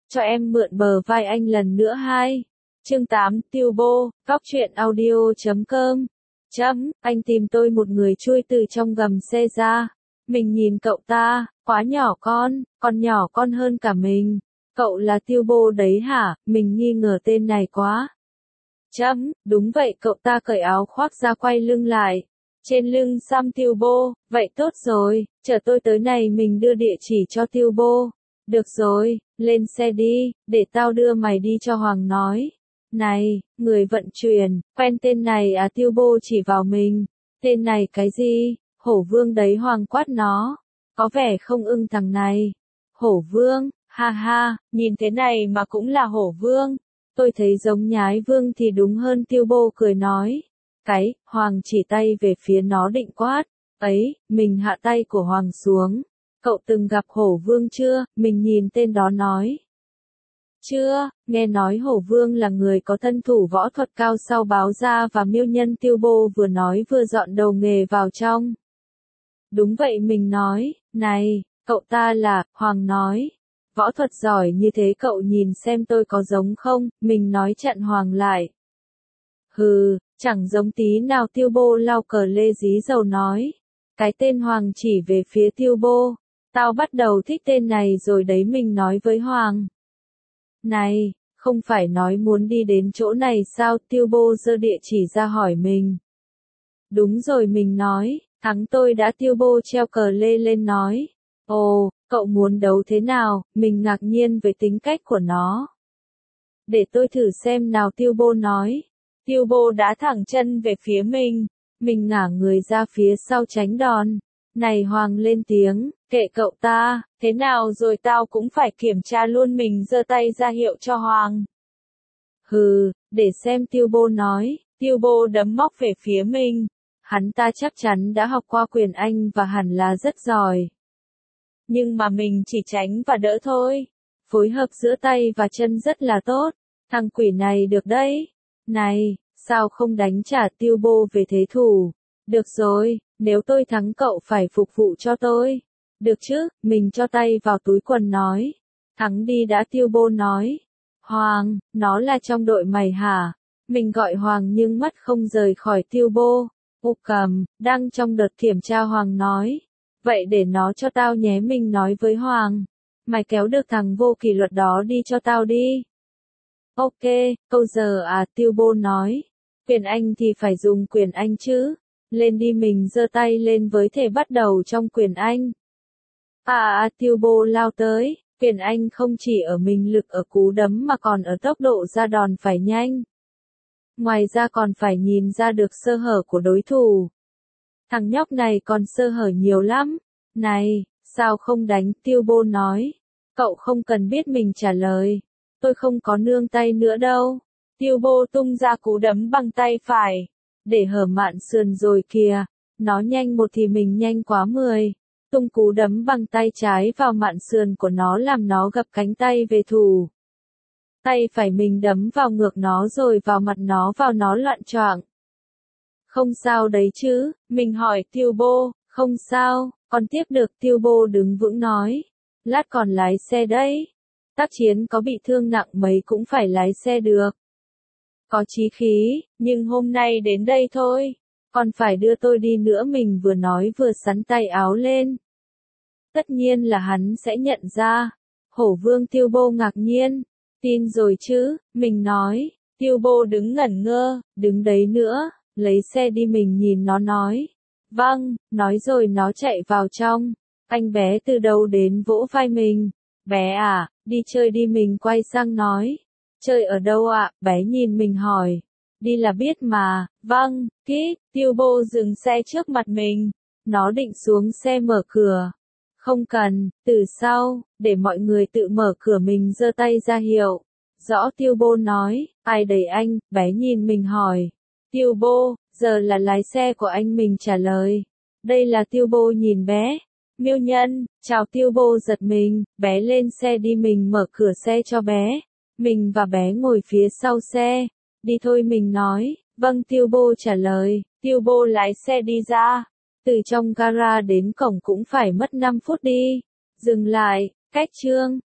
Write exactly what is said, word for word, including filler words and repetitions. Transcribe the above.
cho em mượn bờ vai anh lần nữa hai. Chương tám Tiêu Bô, Góc truyện audio chấm com. Chấm, anh tìm tôi một người chui từ trong gầm xe ra. Mình nhìn cậu ta, quá nhỏ con, còn nhỏ con hơn cả mình. Cậu là Tiêu Bô đấy hả? Mình nghi ngờ tên này quá. Chấm, đúng vậy, cậu ta cởi áo khoác ra quay lưng lại. Trên lưng xăm Tiêu Bô, vậy tốt rồi, chờ tôi tới này mình đưa địa chỉ cho Tiêu Bô. Được rồi, lên xe đi, để tao đưa mày đi cho Hoàng nói. Này, người vận chuyển, quen tên này à? Tiêu Bô chỉ vào mình. Tên này cái gì? Hổ Vương đấy. Hoàng quát nó. Có vẻ không ưng thằng này. Hổ Vương, ha ha, nhìn thế này mà cũng là Hổ Vương. Tôi thấy giống Nhái Vương thì đúng hơn. Tiêu Bô cười nói. Cái, Hoàng chỉ tay về phía nó định quát. Ấy, mình hạ tay của Hoàng xuống. Cậu từng gặp Hổ Vương chưa? Mình nhìn tên đó nói. Chưa, nghe nói Hổ Vương là người có thân thủ võ thuật cao. Sau báo gia và miêu nhân. Tiêu Bô vừa nói vừa dọn đầu nghề vào trong. Đúng vậy, mình nói. Này, cậu ta là, Hoàng nói. Võ thuật giỏi như thế cậu nhìn xem tôi có giống không? Mình nói chặn Hoàng lại. Hừ, chẳng giống tí nào. Tiêu Bô lau cờ lê dí dầu nói. Cái tên Hoàng chỉ về phía Tiêu Bô. Tao bắt đầu thích tên này rồi đấy. Mình nói với Hoàng. Này, không phải nói muốn đi đến chỗ này sao? Tiêu Bô giơ địa chỉ ra hỏi mình. Đúng rồi, mình nói, thắng tôi đã. Tiêu Bô treo cờ lê lên nói. Ồ, cậu muốn đấu thế nào? Mình ngạc nhiên về tính cách của nó. Để tôi thử xem nào. Tiêu Bô nói. Tiêu Bô đã thẳng chân về phía mình. Mình ngả người ra phía sau tránh đòn. Này, Hoàng lên tiếng, kệ cậu ta, thế nào rồi tao cũng phải kiểm tra luôn. Mình giơ tay ra hiệu cho Hoàng. Hừ, để xem. Tiêu Bô nói. Tiêu Bô đấm móc về phía mình. Hắn ta chắc chắn đã học qua quyền Anh và hẳn là rất giỏi. Nhưng mà mình chỉ tránh và đỡ thôi. Phối hợp giữa tay và chân rất là tốt. Thằng quỷ này được đấy. Này, sao không đánh trả? Tiêu Bô về thế thủ. Được rồi, nếu tôi thắng cậu phải phục vụ cho tôi. Được chứ? Mình cho tay vào túi quần nói. Thắng đi đã. Tiêu Bô nói. Hoàng, nó là trong đội mày hả? Mình gọi Hoàng nhưng mắt không rời khỏi Tiêu Bô. Ô cầm, đang trong đợt kiểm tra. Hoàng nói. Vậy để nó cho tao nhé. Mình nói với Hoàng. Mày kéo được thằng vô kỷ luật đó đi cho tao đi. Ok, câu giờ à? Tiêu Bô nói. Quyền Anh thì phải dùng quyền Anh chứ. Lên đi. Mình giơ tay lên với thể bắt đầu trong quyền Anh. À à, Tiêu Bô lao tới. Quyền Anh không chỉ ở mình lực ở cú đấm mà còn ở tốc độ ra đòn phải nhanh. Ngoài ra còn phải nhìn ra được sơ hở của đối thủ. Thằng nhóc này còn sơ hở nhiều lắm. Này, sao không đánh? Tiêu Bô nói. Cậu không cần biết. Mình trả lời. Tôi không có nương tay nữa đâu. Tiêu Bô tung ra cú đấm bằng tay phải. Để hở mạn sườn rồi kìa. Nó nhanh một thì mình nhanh quá mười. Tung cú đấm bằng tay trái vào mạn sườn của nó làm nó gập cánh tay về thủ. Tay phải mình đấm vào ngược nó rồi vào mặt nó, vào nó loạn choạng. Không sao đấy chứ? Mình hỏi Tiêu Bô. Không sao, còn tiếp được. Tiêu Bô đứng vững nói. Lát còn lái xe đấy. Tác chiến có bị thương nặng mấy cũng phải lái xe được. Có chí khí, nhưng hôm nay đến đây thôi. Còn phải đưa tôi đi nữa. Mình vừa nói vừa xắn tay áo lên. Tất nhiên là hắn sẽ nhận ra. Hổ Vương. Tiêu Bô ngạc nhiên. Tin rồi chứ? Mình nói. Tiêu Bô đứng ngẩn ngơ. Đứng đấy nữa. Lấy xe đi. Mình nhìn nó nói. Vâng, nói rồi nó chạy vào trong. Anh bé từ đâu đến vỗ vai mình. Bé à, đi chơi đi. Mình quay sang nói. Chơi ở đâu ạ? Bé nhìn mình hỏi. Đi là biết mà. Vâng, kít. Tiêu Bô dừng xe trước mặt mình. Nó định xuống xe mở cửa. Không cần, từ sau, để mọi người tự mở cửa. Mình giơ tay ra hiệu. Rõ. Tiêu Bô nói. Ai đẩy anh? Bé nhìn mình hỏi. Tiêu Bô, giờ là lái xe của anh. Mình trả lời. Đây là. Tiêu Bô nhìn bé. Miêu nhân, chào. Tiêu Bô giật mình. Bé lên xe đi. Mình mở cửa xe cho bé. Mình và bé ngồi phía sau xe. Đi thôi. Mình nói. Vâng. Tiêu Bô trả lời. Tiêu Bô lái xe đi ra. Từ trong gara đến cổng cũng phải mất năm phút đi. Dừng lại, cách chương.